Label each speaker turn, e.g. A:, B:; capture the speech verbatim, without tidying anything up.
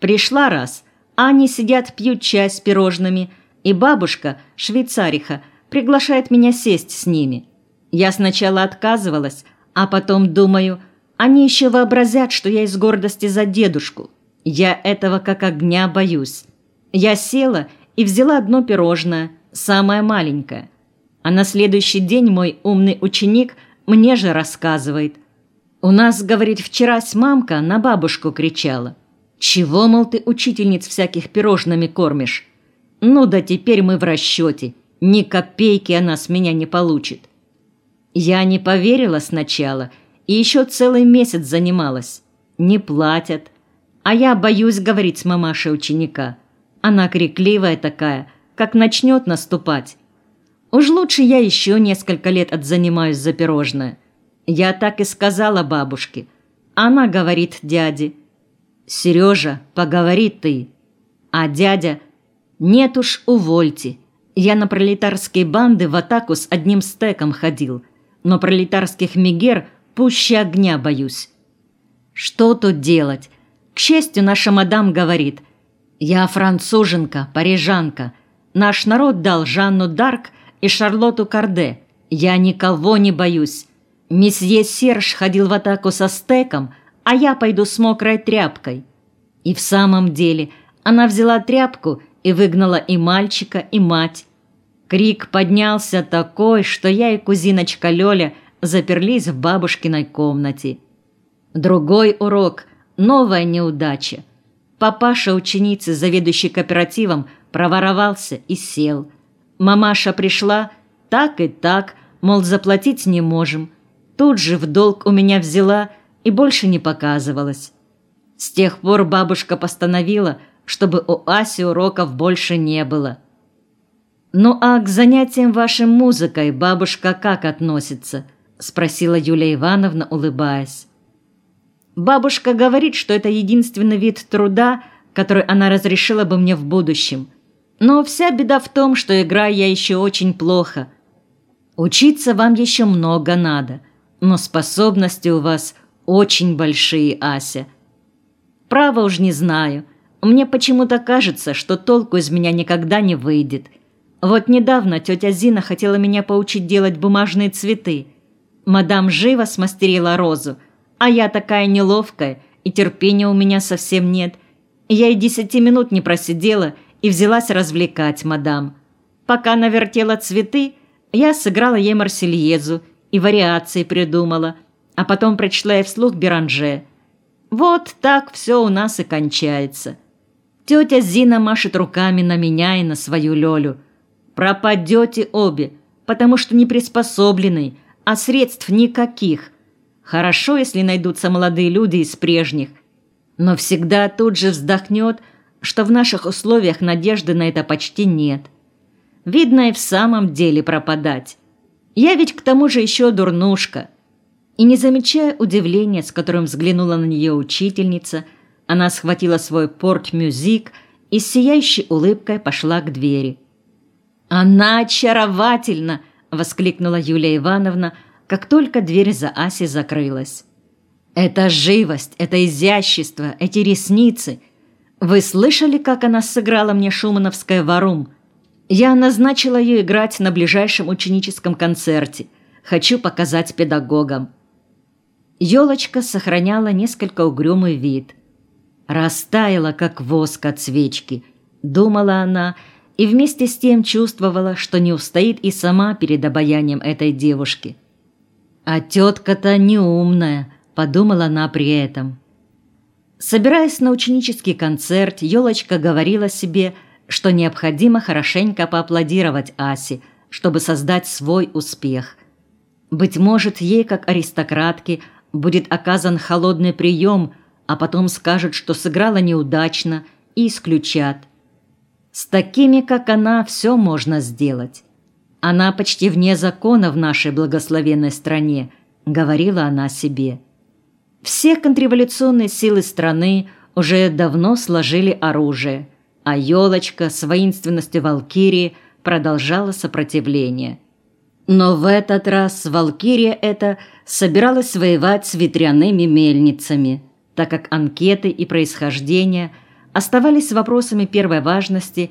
A: Пришла раз, а они сидят, пьют чай с пирожными, и бабушка, швейцариха, приглашает меня сесть с ними. Я сначала отказывалась, а потом думаю, они еще вообразят, что я из гордости за дедушку. Я этого как огня боюсь. Я села и взяла одно пирожное, самое маленькое. А на следующий день мой умный ученик мне же рассказывает. У нас, говорит, вчерась мамка на бабушку кричала. Чего, мол, ты учительниц всяких пирожными кормишь? Ну да теперь мы в расчете. Ни копейки она с меня не получит. Я не поверила сначала и еще целый месяц занималась. Не платят. А я боюсь говорить с мамашей ученика. Она крикливая такая, как начнет наступать. Уж лучше я еще несколько лет отзанимаюсь за пирожное. Я так и сказала бабушке. Она говорит дяде: «Сережа, поговори ты». А дядя: «Нет уж, увольте. Я на пролетарские банды в атаку с одним стеком ходил, но пролетарских мегер пуще огня боюсь». Что тут делать? К счастью, наша мадам говорит: «Я француженка, парижанка. Наш народ дал Жанну Дарк и Шарлотту Карде. Я никого не боюсь. Месье Серж ходил в атаку со стеком, а я пойду с мокрой тряпкой». И в самом деле она взяла тряпку и выгнала и мальчика, и мать. Крик поднялся такой, что я и кузиночка Лёля заперлись в бабушкиной комнате. Другой урок – новая неудача. Папаша ученицы, заведующий кооперативом, проворовался и сел. Мамаша пришла, так и так, мол, заплатить не можем. Тут же в долг у меня взяла и больше не показывалась. С тех пор бабушка постановила, чтобы у Аси уроков больше не было. «Ну а к занятиям вашим музыкой бабушка как относится?» – спросила Юлия Ивановна, улыбаясь. «Бабушка говорит, что это единственный вид труда, который она разрешила бы мне в будущем. Но вся беда в том, что играю я еще очень плохо. Учиться вам еще много надо, но способности у вас очень большие, Ася. Право уж не знаю. Мне почему-то кажется, что толку из меня никогда не выйдет. Вот недавно тетя Зина хотела меня поучить делать бумажные цветы. Мадам живо смастерила розу, а я такая неловкая, и терпения у меня совсем нет. Я и десяти минут не просидела и взялась развлекать мадам. Пока она вертела цветы, я сыграла ей Марсельезу и вариации придумала, а потом прочла ей вслух Беранже. Вот так все у нас и кончается. Тетя Зина машет руками на меня и на свою Лёлю. Пропадете обе, потому что не приспособлены, а средств никаких. Хорошо, если найдутся молодые люди из прежних, но всегда тут же вздохнет, что в наших условиях надежды на это почти нет. Видно, и в самом деле пропадать. Я ведь к тому же еще дурнушка. И не замечая удивления, с которым взглянула на нее учительница, она схватила свой портмюзик и с сияющей улыбкой пошла к двери. «Она очаровательна!» – воскликнула Юлия Ивановна, как только дверь за Асей закрылась. «Это живость, это изящество, эти ресницы. Вы слышали, как она сыграла мне шумановское «Варум»? Я назначила ее играть на ближайшем ученическом концерте. Хочу показать педагогам». Ёлочка сохраняла несколько угрюмый вид. «Растаяла, как воск от свечки», – думала она, и вместе с тем чувствовала, что не устоит и сама перед обаянием этой девушки. «А тетка-то неумная», – подумала она при этом. Собираясь на ученический концерт, Ёлочка говорила себе, что необходимо хорошенько поаплодировать Асе, чтобы создать свой успех. Быть может, ей, как аристократке, будет оказан холодный прием, а потом скажут, что сыграла неудачно, и исключат. С такими, как она, все можно сделать. Она почти вне закона в нашей благословенной стране, говорила она себе. Все контрреволюционные силы страны уже давно сложили оружие, а Ёлочка с воинственностью валькирии продолжала сопротивление. Но в этот раз валькирия эта собиралась воевать с ветряными мельницами, так как анкеты и происхождение оставались вопросами первой важности